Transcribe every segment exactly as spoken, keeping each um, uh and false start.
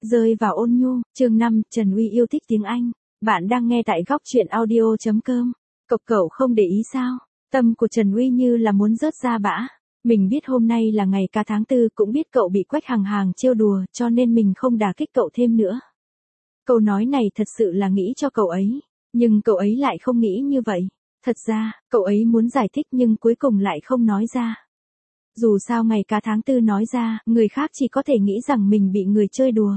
rơi vào ôn nhu, chương năm, Trần Uy yêu thích tiếng Anh. Bạn đang nghe tại góc truyện audio chấm com. Cậu cậu không để ý sao? Tâm của Trần Uy như là muốn rớt ra bã. Mình biết hôm nay là ngày ca tháng tư, cũng biết cậu bị Quách Hằng Hàng trêu đùa, cho nên mình không đả kích cậu thêm nữa. Câu nói này thật sự là nghĩ cho cậu ấy, nhưng cậu ấy lại không nghĩ như vậy. Thật ra, cậu ấy muốn giải thích nhưng cuối cùng lại không nói ra. Dù sao ngày ca tháng tư nói ra, người khác chỉ có thể nghĩ rằng mình bị người chơi đùa.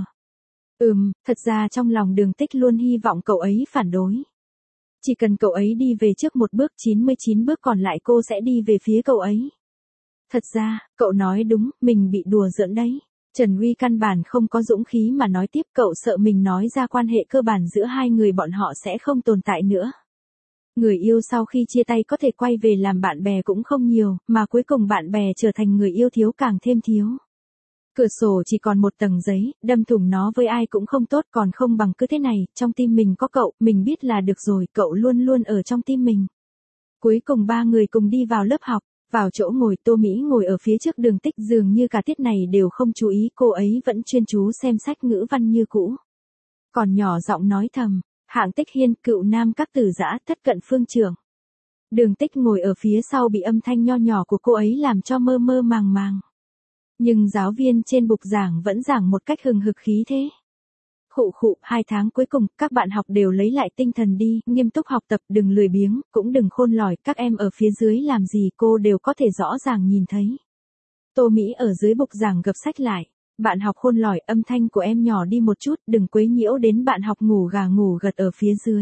Ừm, thật ra trong lòng Đường Tích luôn hy vọng cậu ấy phản đối. Chỉ cần cậu ấy đi về trước một bước, chín mươi chín bước còn lại cô sẽ đi về phía cậu ấy. Thật ra, cậu nói đúng, mình bị đùa giỡn đấy. Trần Uy căn bản không có dũng khí mà nói tiếp, cậu sợ mình nói ra quan hệ cơ bản giữa hai người bọn họ sẽ không tồn tại nữa. Người yêu sau khi chia tay có thể quay về làm bạn bè cũng không nhiều, mà cuối cùng bạn bè trở thành người yêu thiếu càng thêm thiếu. Cửa sổ chỉ còn một tầng giấy, đâm thủng nó với ai cũng không tốt, còn không bằng cứ thế này, trong tim mình có cậu, mình biết là được rồi, cậu luôn luôn ở trong tim mình. Cuối cùng ba người cùng đi vào lớp học, vào chỗ ngồi, Tô Mỹ ngồi ở phía trước Đường Tích, dường như cả tiết này đều không chú ý, cô ấy vẫn chuyên chú xem sách ngữ văn như cũ. Còn nhỏ giọng nói thầm, Hạng Tích Hiên, cựu nam các tử giã, thất cận phương trưởng. Đường Tích ngồi ở phía sau bị âm thanh nho nhỏ của cô ấy làm cho mơ mơ màng màng. Nhưng giáo viên trên bục giảng vẫn giảng một cách hừng hực khí thế. Khụ khụ, hai tháng cuối cùng, các bạn học đều lấy lại tinh thần đi, nghiêm túc học tập, đừng lười biếng, cũng đừng khôn lỏi, các em ở phía dưới làm gì cô đều có thể rõ ràng nhìn thấy. Tô Mỹ ở dưới bục giảng gập sách lại. Bạn học khôn lỏi, âm thanh của em nhỏ đi một chút, đừng quấy nhiễu đến bạn học ngủ gà ngủ gật ở phía dưới.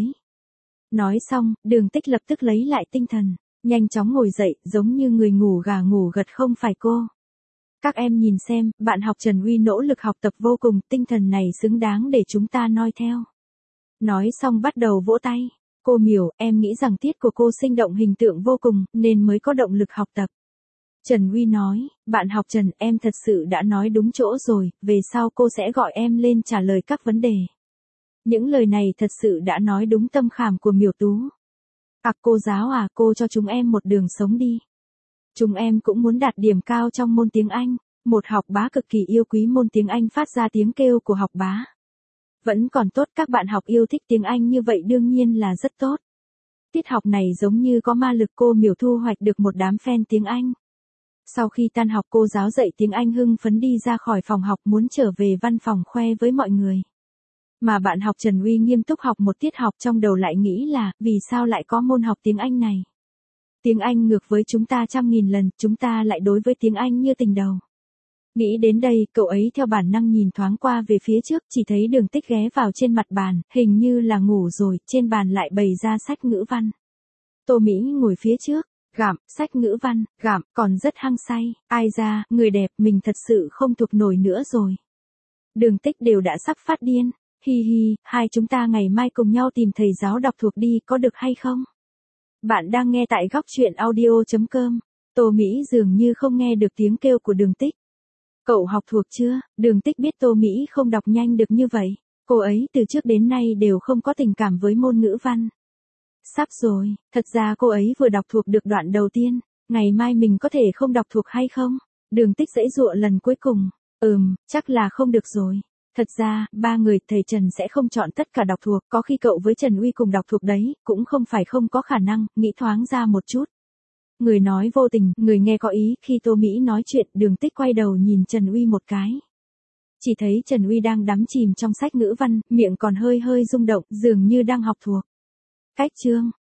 Nói xong, Đường Tích lập tức lấy lại tinh thần, nhanh chóng ngồi dậy, giống như người ngủ gà ngủ gật không phải cô. Các em nhìn xem, bạn học Trần Uy nỗ lực học tập vô cùng, tinh thần này xứng đáng để chúng ta noi theo. Nói xong bắt đầu vỗ tay. Cô Miểu, em nghĩ rằng tiết của cô sinh động hình tượng vô cùng, nên mới có động lực học tập. Trần Uy nói, bạn học Trần, em thật sự đã nói đúng chỗ rồi, về sau cô sẽ gọi em lên trả lời các vấn đề. Những lời này thật sự đã nói đúng tâm khảm của Miểu Tú. À cô giáo à, cô cho chúng em một đường sống đi. Chúng em cũng muốn đạt điểm cao trong môn tiếng Anh. Một học bá cực kỳ yêu quý môn tiếng Anh phát ra tiếng kêu của học bá. Vẫn còn tốt, các bạn học yêu thích tiếng Anh như vậy đương nhiên là rất tốt. Tiết học này giống như có ma lực, cô Miểu thu hoạch được một đám fan tiếng Anh. Sau khi tan học, cô giáo dạy tiếng Anh hưng phấn đi ra khỏi phòng học muốn trở về văn phòng khoe với mọi người. Mà bạn học Trần Uy nghiêm túc học một tiết học, trong đầu lại nghĩ là, vì sao lại có môn học tiếng Anh này? Tiếng Anh ngược với chúng ta trăm nghìn lần, chúng ta lại đối với tiếng Anh như tình đầu. Nghĩ đến đây, cậu ấy theo bản năng nhìn thoáng qua về phía trước, chỉ thấy Đường Tích ghé vào trên mặt bàn, hình như là ngủ rồi, trên bàn lại bày ra sách ngữ văn. Tô Mỹ ngồi phía trước, gặm, sách ngữ văn, gặm, còn rất hăng say, ai ra, người đẹp, mình thật sự không thuộc nổi nữa rồi. Đường Tích đều đã sắp phát điên, hi hi, hai chúng ta ngày mai cùng nhau tìm thầy giáo đọc thuộc đi, có được hay không? Bạn đang nghe tại góc truyện audio chấm com. Tô Mỹ dường như không nghe được tiếng kêu của Đường Tích. Cậu học thuộc chưa? Đường Tích biết Tô Mỹ không đọc nhanh được như vậy. Cô ấy từ trước đến nay đều không có tình cảm với môn ngữ văn. Sắp rồi, thật ra cô ấy vừa đọc thuộc được đoạn đầu tiên. Ngày mai mình có thể không đọc thuộc hay không? Đường Tích giãy giụa lần cuối cùng. Ừm, chắc là không được rồi. Thật ra, ba người thầy Trần sẽ không chọn tất cả đọc thuộc, có khi cậu với Trần Uy cùng đọc thuộc đấy, cũng không phải không có khả năng, nghĩ thoáng ra một chút. Người nói vô tình, người nghe có ý, khi Tô Mỹ nói chuyện, Đường Tích quay đầu nhìn Trần Uy một cái. Chỉ thấy Trần Uy đang đắm chìm trong sách ngữ văn, miệng còn hơi hơi rung động, dường như đang học thuộc. Cách chương,